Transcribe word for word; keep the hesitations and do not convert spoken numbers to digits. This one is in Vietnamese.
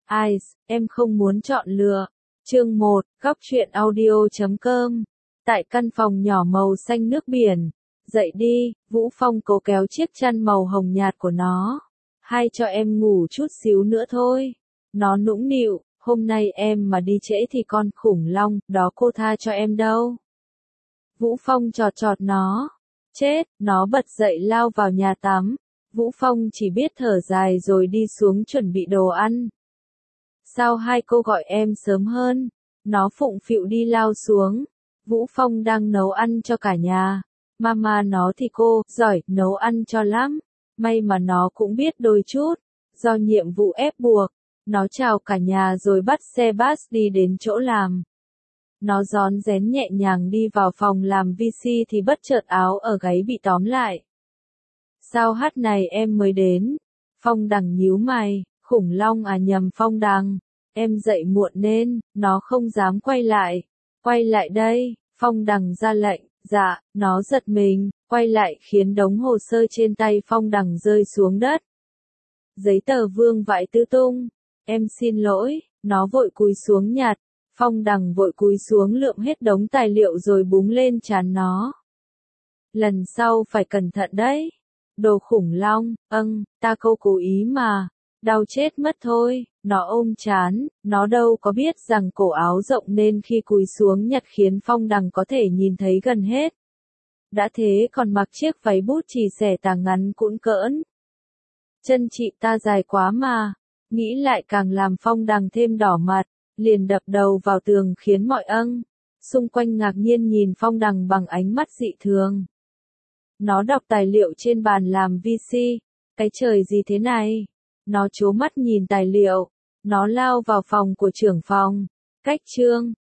Ai, em không muốn chọn lựa. Chương một, góc truyện audio chấm com. Tại căn phòng nhỏ màu xanh nước biển. Dậy đi, Vũ Phong cố kéo chiếc chăn màu hồng nhạt của nó. Hay cho em ngủ chút xíu nữa thôi. Nó nũng nịu, hôm nay em mà đi trễ thì con khủng long, đó cô tha cho em đâu. Vũ Phong chọt chọt nó. Chết, nó bật dậy lao vào nhà tắm. Vũ Phong chỉ biết thở dài rồi đi xuống chuẩn bị đồ ăn. Sao hai cô gọi em sớm hơn? Nó phụng phịu đi lao xuống. Vũ Phong đang nấu ăn cho cả nhà. Mama nó thì cô, giỏi, nấu ăn cho lắm. May mà nó cũng biết đôi chút. Do nhiệm vụ ép buộc, nó chào cả nhà rồi bắt xe bus đi đến chỗ làm. Nó rón rén nhẹ nhàng đi vào phòng làm vê xê thì bất chợt áo ở gáy bị tóm lại. Sao hát này em mới đến? Phong Đằng nhíu mày, khủng long à nhầm Phong Đằng. Em dậy muộn nên, nó không dám quay lại. Quay lại đây, Phong Đằng ra lệnh, dạ, nó giật mình, quay lại khiến đống hồ sơ trên tay Phong Đằng rơi xuống đất. Giấy tờ vương vãi tứ tung. Em xin lỗi, nó vội cúi xuống nhặt. Phong Đằng vội cúi xuống lượm hết đống tài liệu rồi búng lên trán nó. Lần sau phải cẩn thận đấy. Đồ khủng long, âng, ta câu cố ý mà. Đau chết mất thôi, nó ôm trán, nó đâu có biết rằng cổ áo rộng nên khi cúi xuống nhặt khiến Phong Đằng có thể nhìn thấy gần hết. Đã thế còn mặc chiếc váy bút chì xẻ tà ngắn cũn cỡn. Chân chị ta dài quá mà, nghĩ lại càng làm Phong Đằng thêm đỏ mặt, liền đập đầu vào tường khiến mọi âng xung quanh ngạc nhiên nhìn Phong Đằng bằng ánh mắt dị thường. Nó đọc tài liệu trên bàn làm vê xê, cái trời gì thế này? Nó trố mắt nhìn tài liệu, nó lao vào phòng của trưởng phòng. Cách chương,